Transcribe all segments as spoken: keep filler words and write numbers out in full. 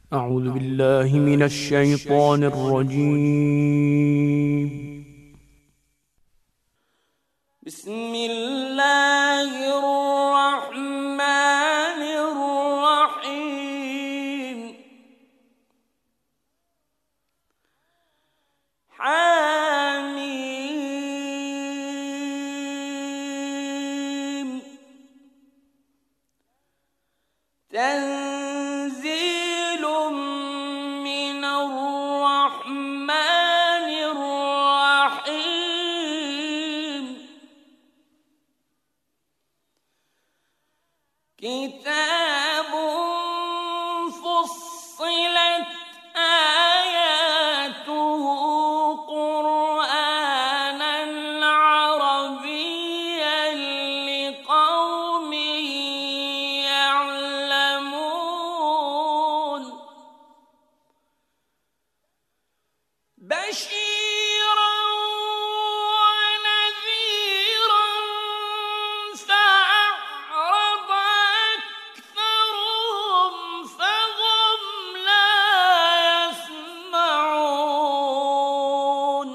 أعوذ بالله من الشيطان الرجيم. بسم الله الرحمن الرحيم. حميم. تنزيل من الرحمن الرحيم. كتاب فصلت آياته قرآناً عربياً لقوم يعلمون. بشيراً ونذيراً فأعرض أكثرهم فهم لا يسمعون.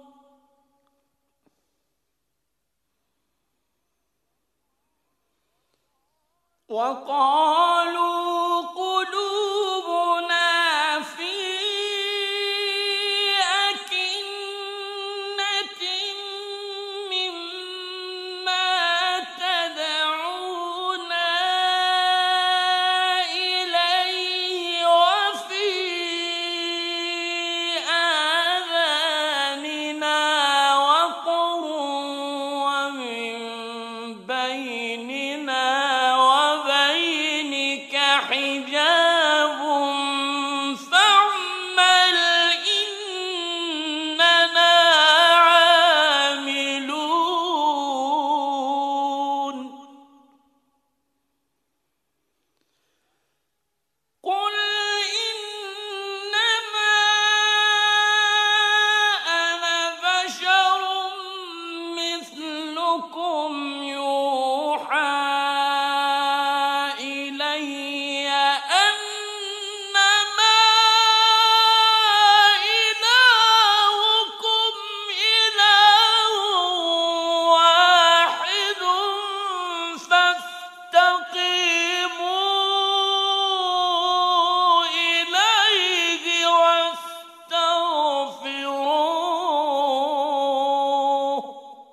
وقالوا قلوبنا في أكنة مما تدعونا إليه وفي آذاننا وقر ومن بيننا وبينك حجاب فاعمل إننا عاملون. قل إنما أنا بشر مثلكم يوحى إلي أنما إلهكم إله واحد فاستقيموا إليه واستغفروه.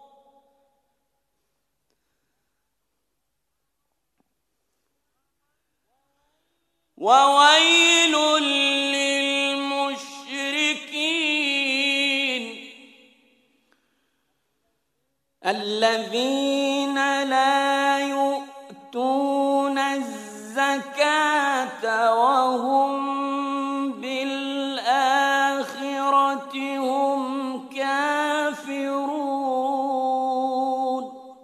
وويل للمشركين الذين لا يؤتون الزكاة وهم بالآخرة هم كافرون.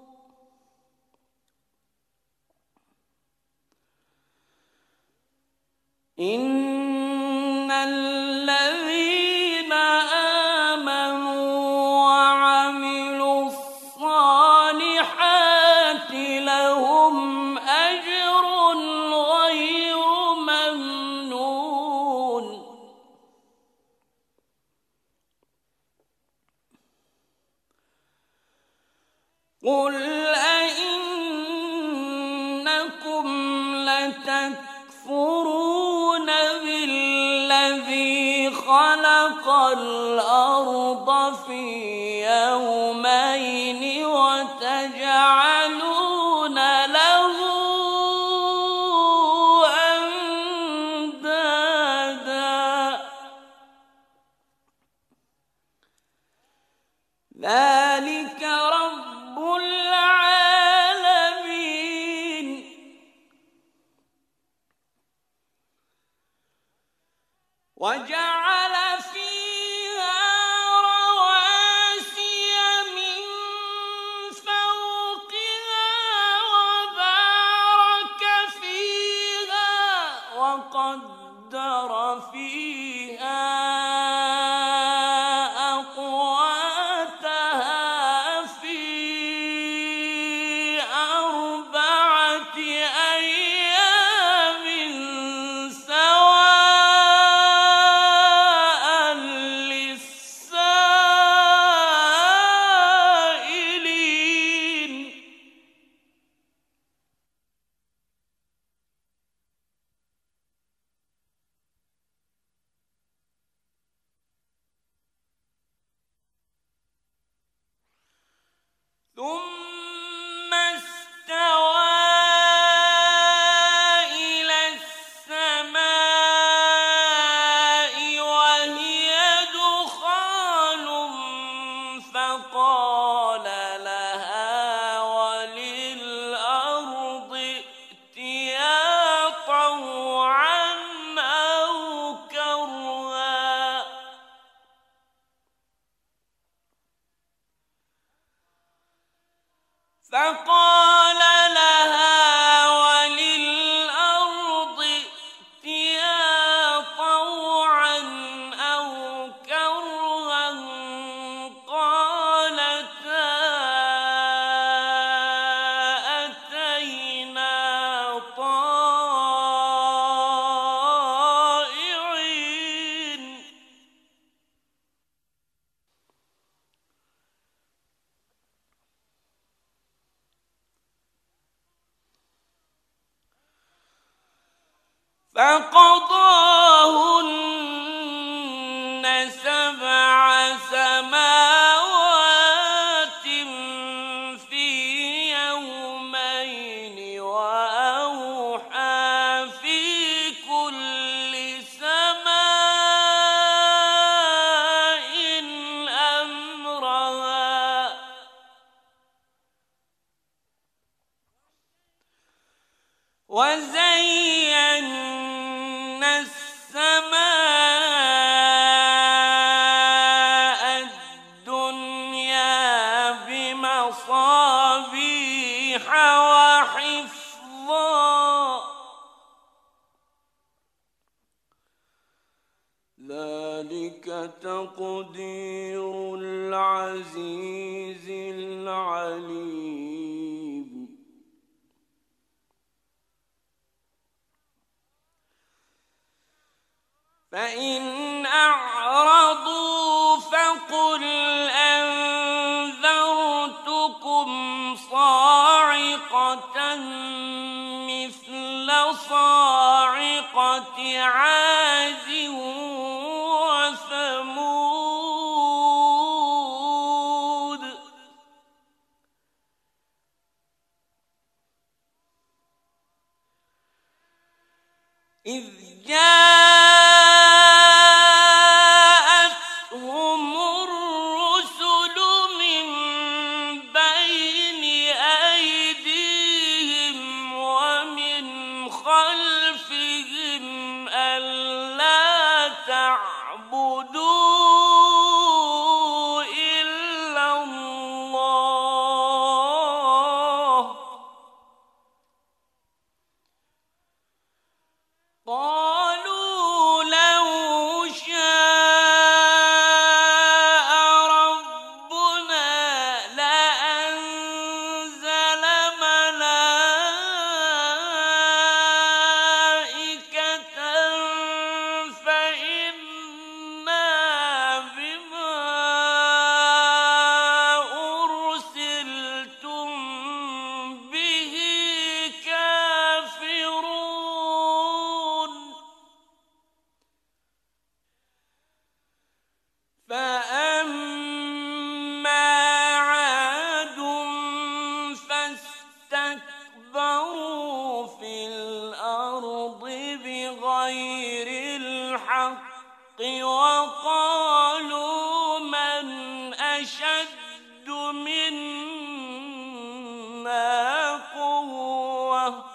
إن الذين آمنوا وعملوا الصالحات لهم أجر غير ممنون. قل أئنكم لتكفرون بالذي خلق الأرض في يومين وتجعلون له أندادا ذلك رب العالمين. وجعل فيها رواسي من فوقها وبارك فيها وقدر فيها أقواتها في أربعة أيام سواء فقضاهن سبع سماوات في يومين وأوحى في كل سماء أمرها وزينا السماء الدنيا بمصابيح وحفظا ذلك تقدير العزيز العليم فإن أعرضوا فقل أنذرتكم صاعقة مثل صاعقة عاد وثمود إذ جاءتهم الرسل من بين أيديهم ومن خلفهم ألا تعبدوا إلا الله قالوا لو شاء ربنا لأنزل ملائكة فإنا بما أرسلتم به كافرون فأما عاد فاستكبروا في الأرض بغير الحق وقالوا من أشد منا قوة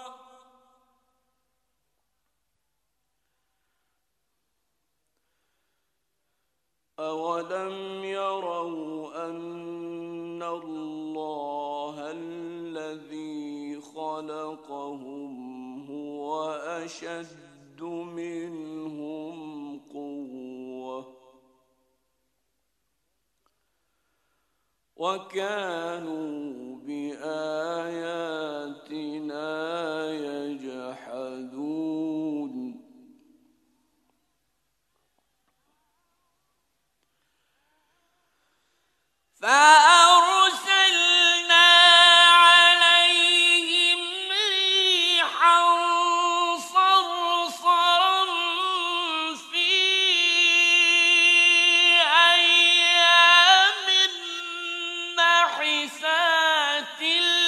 أولم يروا أن الله الذي خلقهم هو أشد منهم قوة وكانوا بآياتنا يجحدون فأرسلنا عليهم ريحا صرصرا في أيام نحسات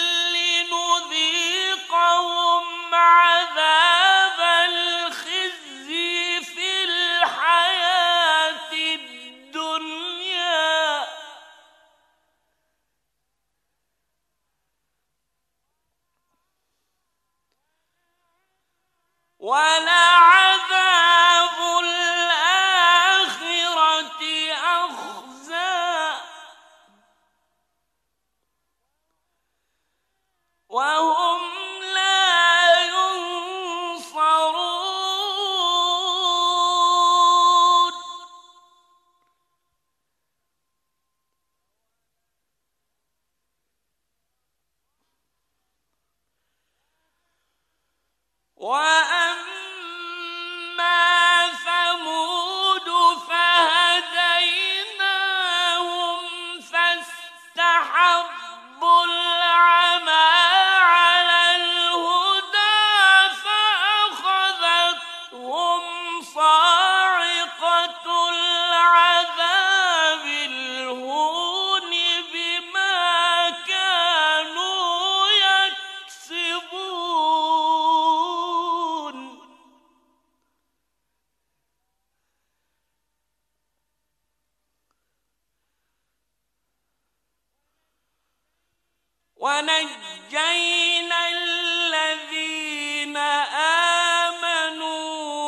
لنذيقهم عذاب الخزي في الحياة الدنيا صاعقة العذاب الهون بما كانوا يكسبون ونجينا الذين آمنوا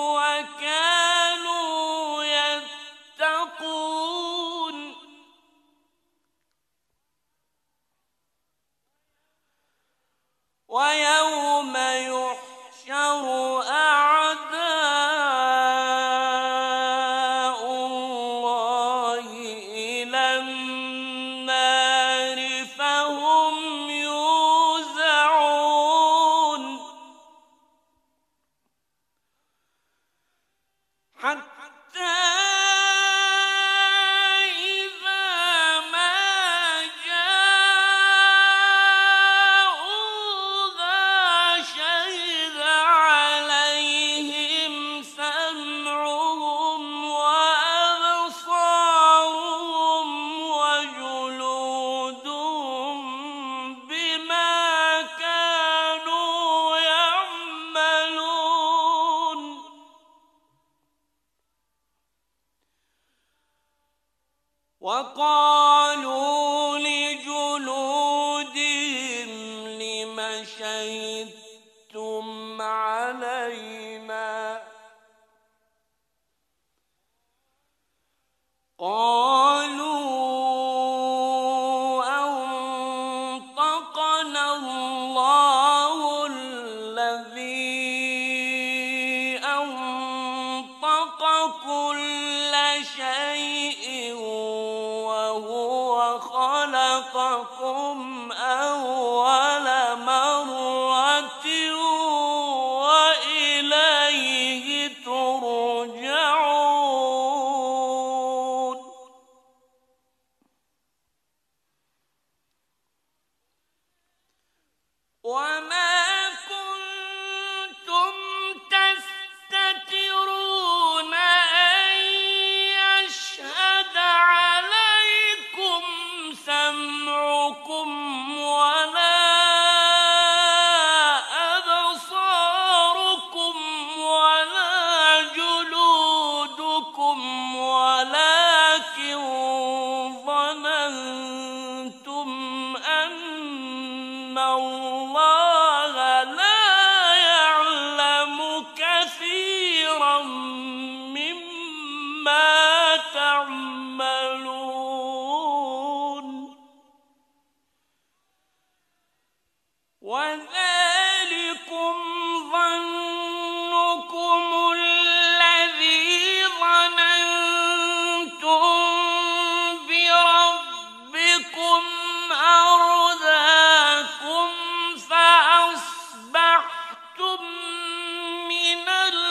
وكانوا يتقون ويوم يحشر أعداء الله إلى النار فهم يوزعون حتى إذا ما جاءوها شهد عليهم سمعهم وأبصارهم وجلودهم بما كانوا يعملون وقالوا لجلودهم لم شهدتم علينا قالوا أنطقنا الله الذي أنطق كل شيء وهو خلقكم أول مرة وإليه ترجعون وما كنتم تستترون أن يشهد عليكم سمعكم ولا أبصاركم ولا جلودكم ولكن ظننتم أن الله لا يعلم كثيرا مما تعملون وذلكم ظنكم الذي ظننتم بربكم أرداكم فأصبحتم من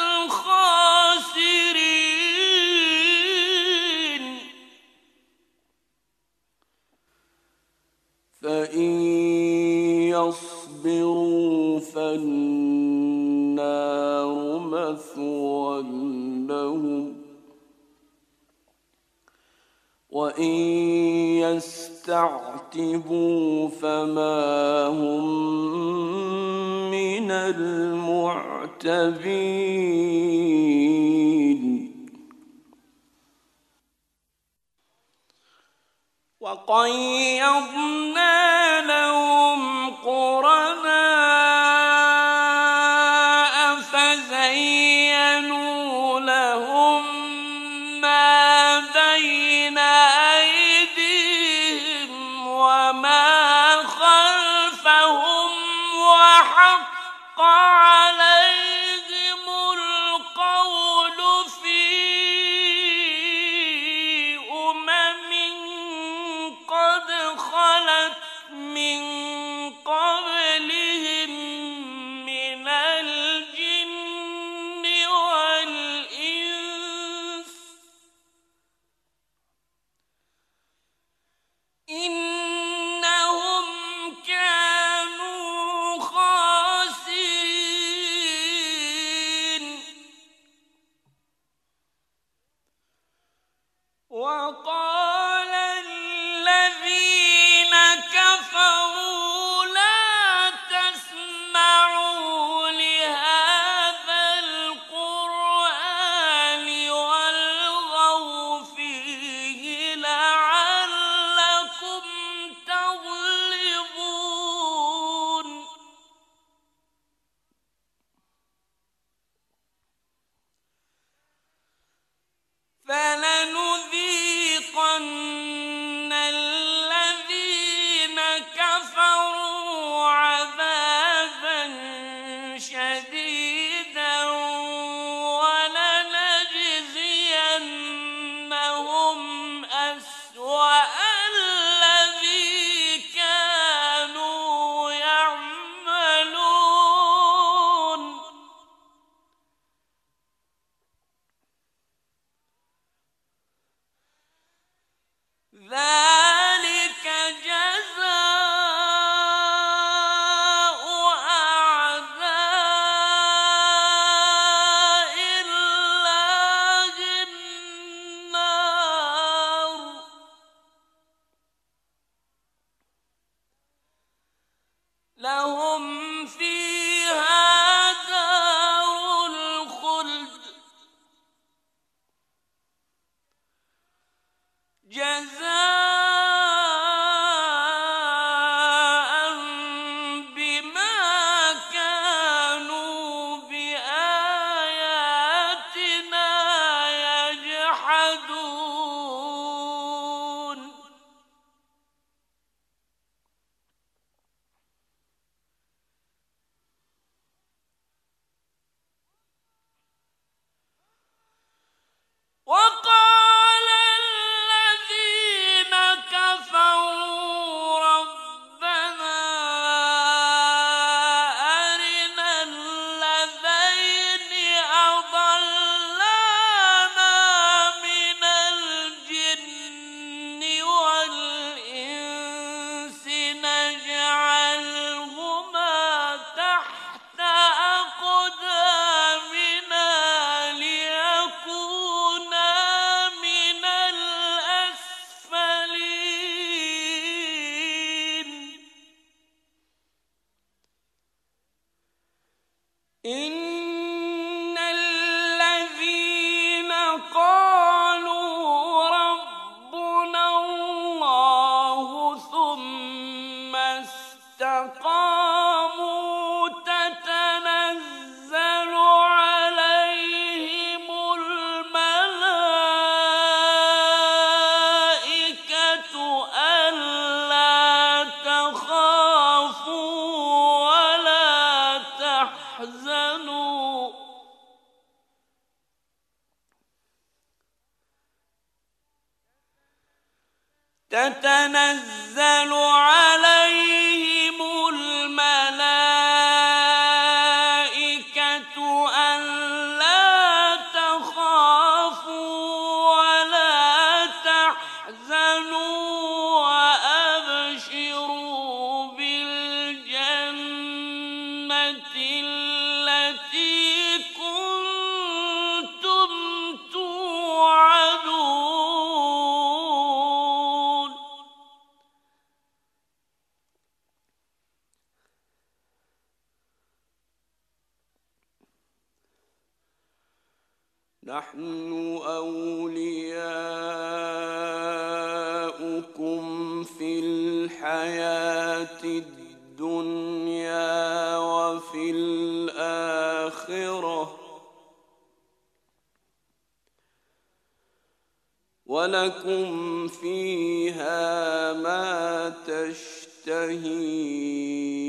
الخاسرين فإن يصبروا فالنار مثوى لهم وإن يستعتبوا فما هم من المعتبين وقيضنا لهم قرناء فزينوا لهم ما بين أيديهم وما خلفهم وحق عليهم القول في أمم قد خلت وقال الذين كفروا لا تسمعوا لهذا القرآن والغوا فيه لعلكم تغلبون فلنذيقن الذين كفروا عذابا شديدا ولنجزينهم أسوأ الذي كانوا يعملون ذلك جزاء أعداء الله النار لهم فيها دار الخلد جزاء بما كانوا بآياتنا يجحدون وقال الذين كفروا ربنا أرنا الذين أضلانا من الجن والإنس نجعلهما تحت أقدامنا ليكونا من الأسفلين إن الذين قالوا ربنا الله ثم استقاموا تتنزل عليهم الملائكة ألا تخافوا ولا تحزنوا تتنزل عليهم الملائكة ألا تخافوا ولا تحزنوا وأبشروا بالجنة التي كنتم توعدون نحن أولياؤكم في الحياة الدنيا وفي الآخرة ولكم فيها ما تشتهي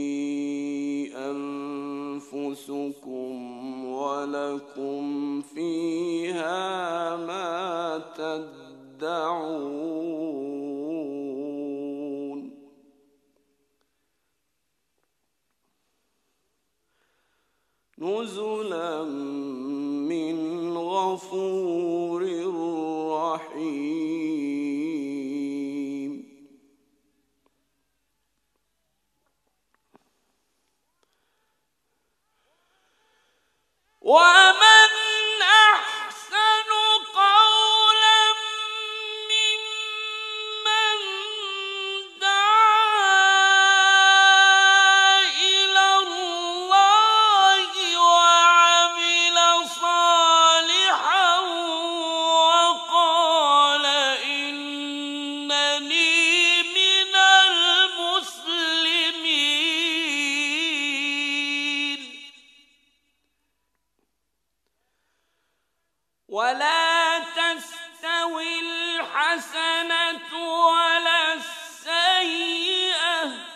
أنفسكم ولكم فيها ما تدعون نزلا من غفور رحيم ومن أحسن قولا لا تستوي الحسنة ولا السيئة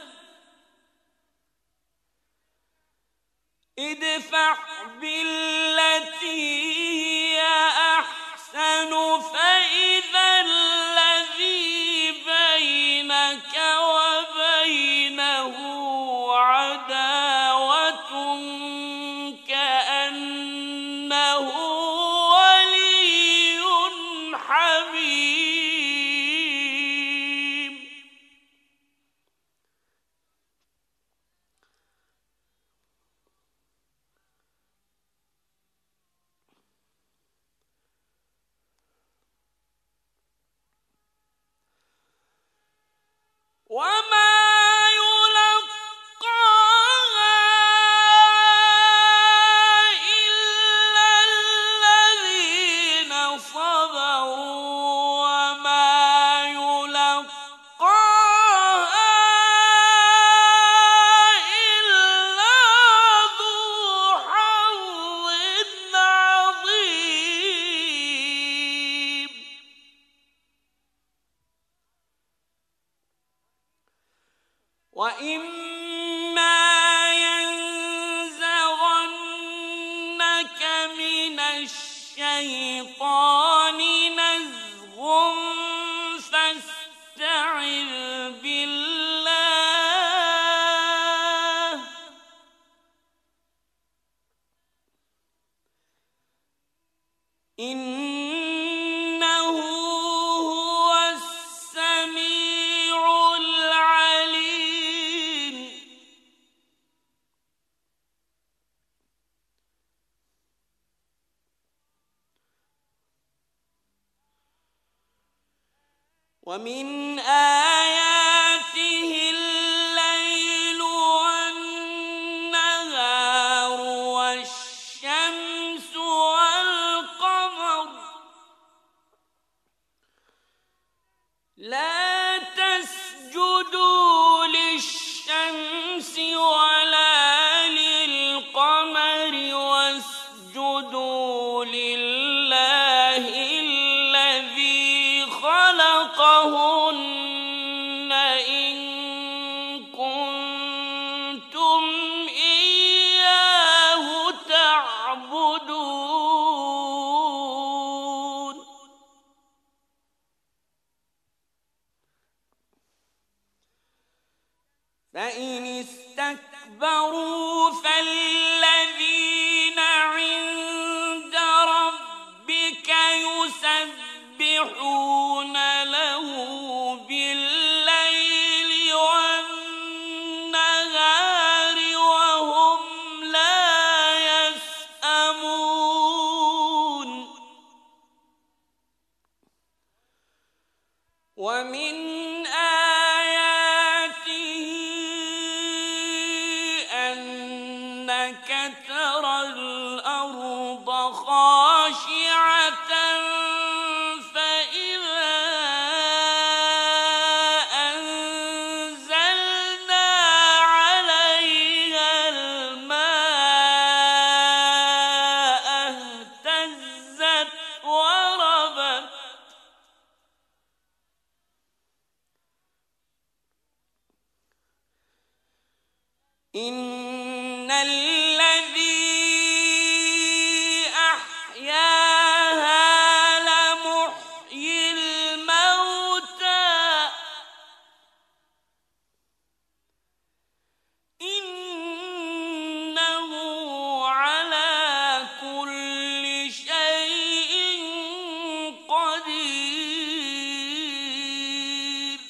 ادفع بالتي هي أحسن فإذا الذي بينك وبينه عداوة كأنه ولي حميم وما يلقاها إلا الذين صبروا وما يلقاها إلا ذو حظ عظيم وإما ينزغنك من الشيطان نزغ فاستعذ بالله إنه هو السميع العليم ومن آياته الليل والنهار والشمس والقمر لا تسجدوا للشمس ولا للقمر واسجدوا لله الذي خلقهن إن كنتم إياه تعبدون فإن استكبروا فالذين عند ربك يسبحون له بالليل والنهار وهم لا يسأمون ومن أنك ترى الأرض خاشعة فإذا أنزلنا عليها الماء اهتزت وربت إن الذي أحياها لمحيي الموتى إنه على كل شيء قدير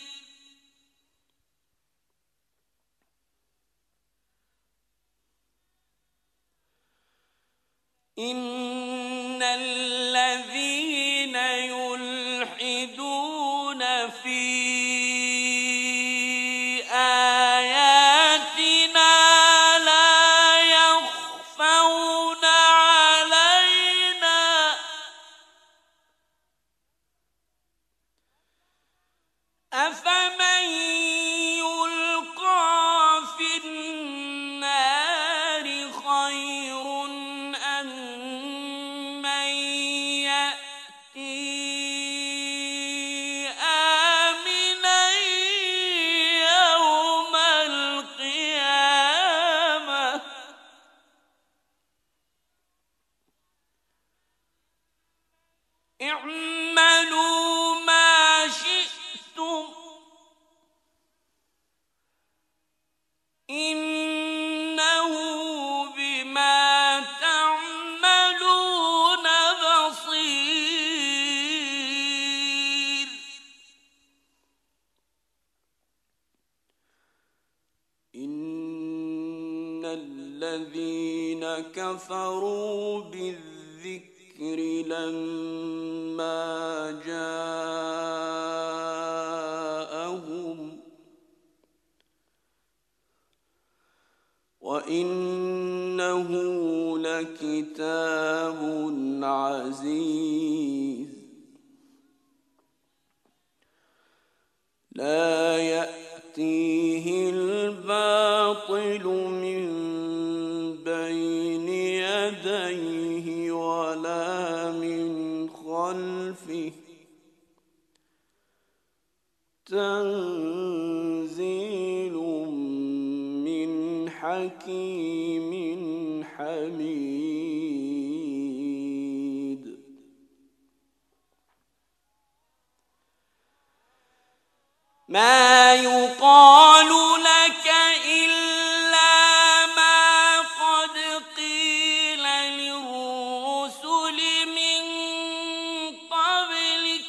إن الذين يلحدون في آياتنا لا يخفون علينا أفمن يلقى في النار خير أم من يأتي اعملوا ما شئتم إنه بما تعملون بصير إن الذين كفروا بالذكر لما جاءهم وإنه لكتاب عزيز لا يأتيه الباطل من بين يديه ولا من خلفه تنزيل من حكيم حميد ما يقال لك إلا ما قد قيل للرسل من قبلك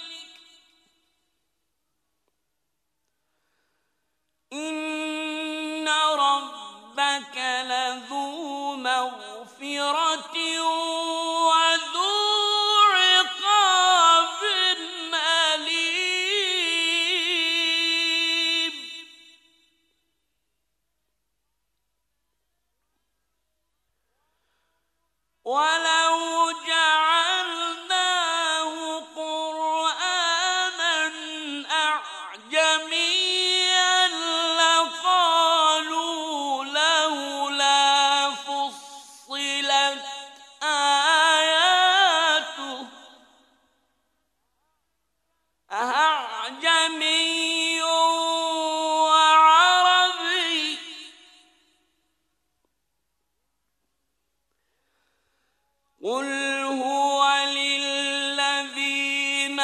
إن ربك لذو مغفرة وذو عقاب أليم ولو جعلناه قرآنا أعجميا لقالوا لولا فصلت آياته أعجمي وعربي قل هو للذين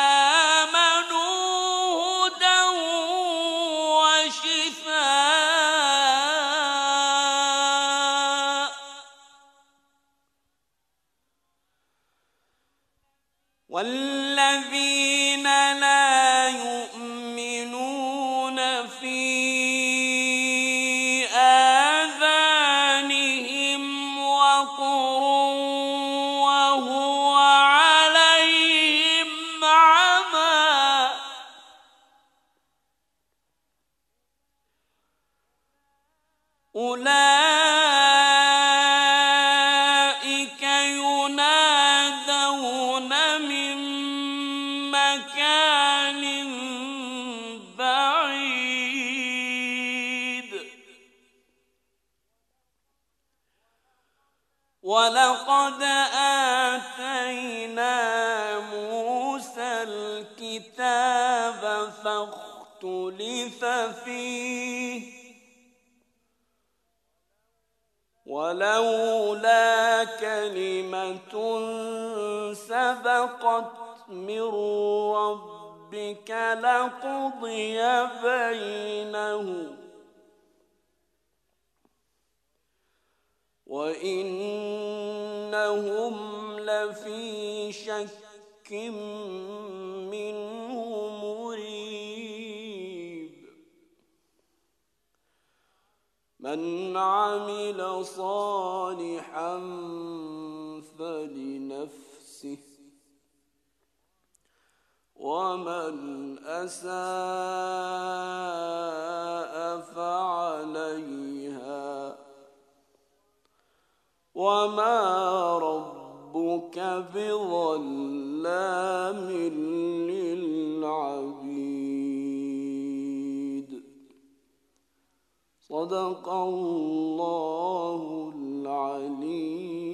آمنوا هدى وشفاء والذين لا يؤمنون في آذانهم وقر وهو عليهم عمى أولئك ينادون من مكان بعيد ولقد آتينا موسى الكتاب فاختلف فيه ولولا كلمة سبقت من ربك لقضي بينهم وإنهم لفي شك منه مريب من عمل صالحا فلنفسه ومن أساء فعليها وما ربك بظلام للعبيد صدق الله العلي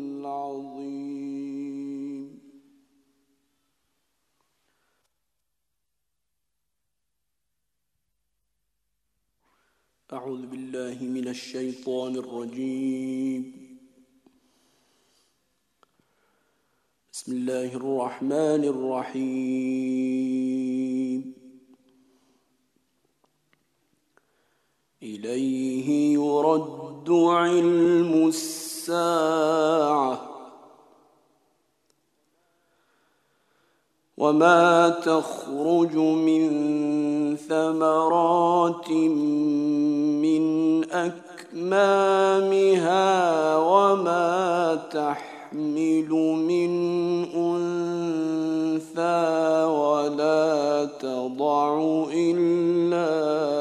العظيم. أعوذ بالله من الشيطان الرجيم. بسم بسم الله الرحمن الرحيم إليه يرد علم الساعة وما تخرج من ثمرات من أكمامها وما تحمل من أنثى ولا تضع إلا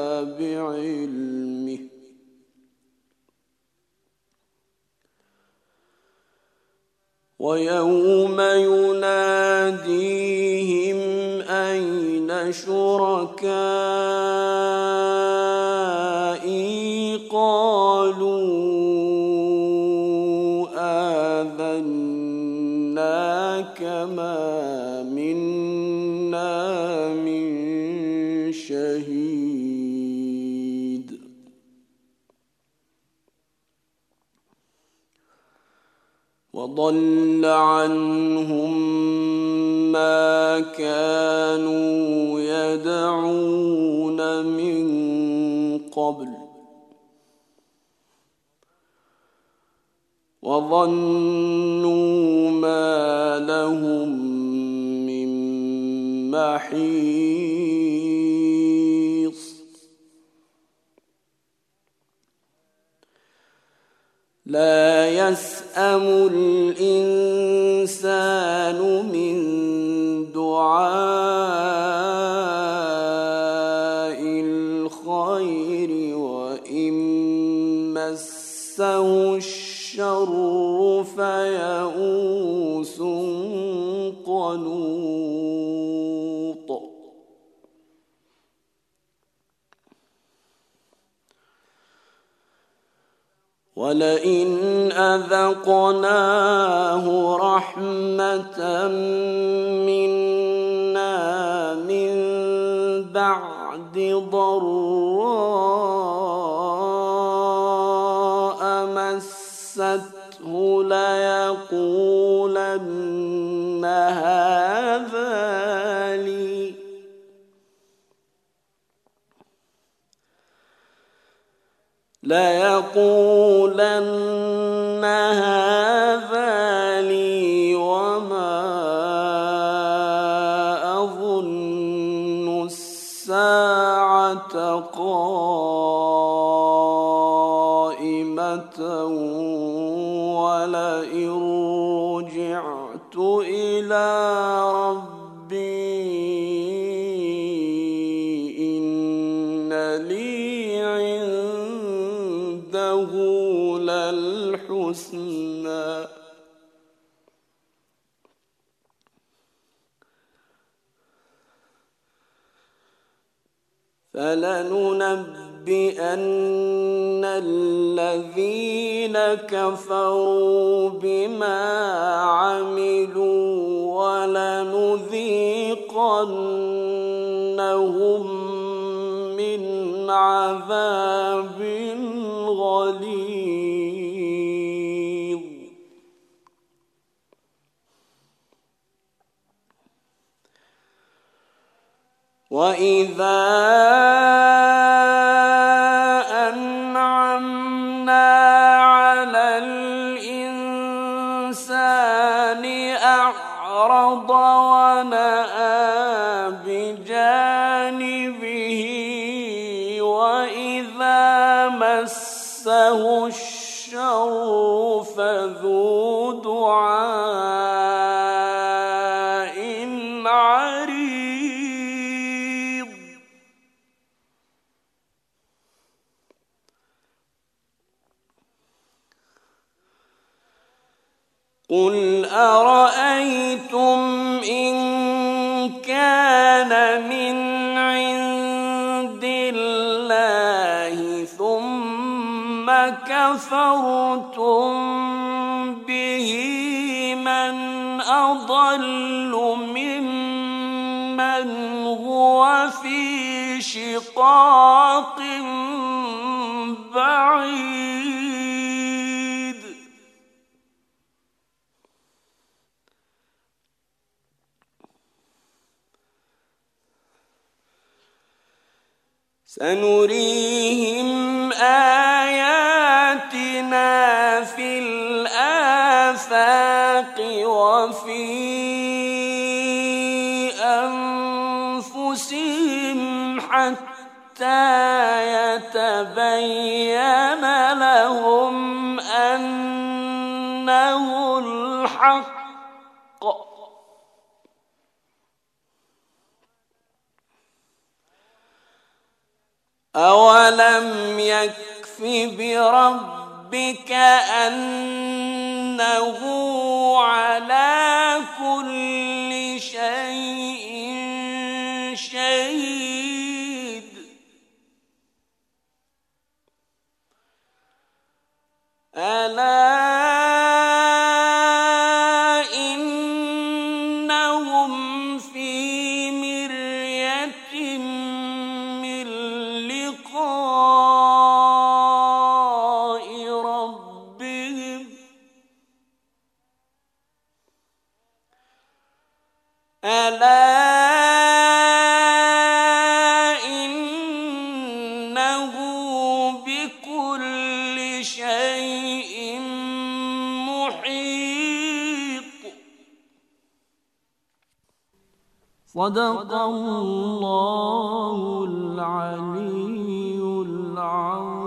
بعلمه ويوم يناديهم أين شركائي قالوا آذناك ما منا من شهيد وضل عنهم ما كانوا يدعون من قبل وظنوا ما لهم من محيص لا يسأم الإنسان من دعاء الخير وإن مسه الشر فيئوس قنوط ولئن أذقناه رحمة منا من بعد ضراء مسته ليقولن هذا لي ليقولن هذا لي وما أظن الساعة قائمة ولئن رجعت إلى ربي إن لي عنده للحسنى فلننبئن الذين كفروا بما عملوا ولنذيقنهم من عذاب غليظ وإذا أنعمنا على الإنسان أعرض ونأى بجانبه وإذا مسه الشر فذو دعاء عريض قل أرأيتم إن كان من عند الله ثم كفرتم به من أضل ممن هو في شقاق بعيد سنريهم آياتنا في الآفاق وفي أنفسهم حتى يتبين لهم أنه الحق. أولم يكف بربك أنه على كل شيء شهيد. ألا إنهم في مرية من لقاء ربهم. ألا إنه بكل شيء محيط. صدق الله العلي العظيم.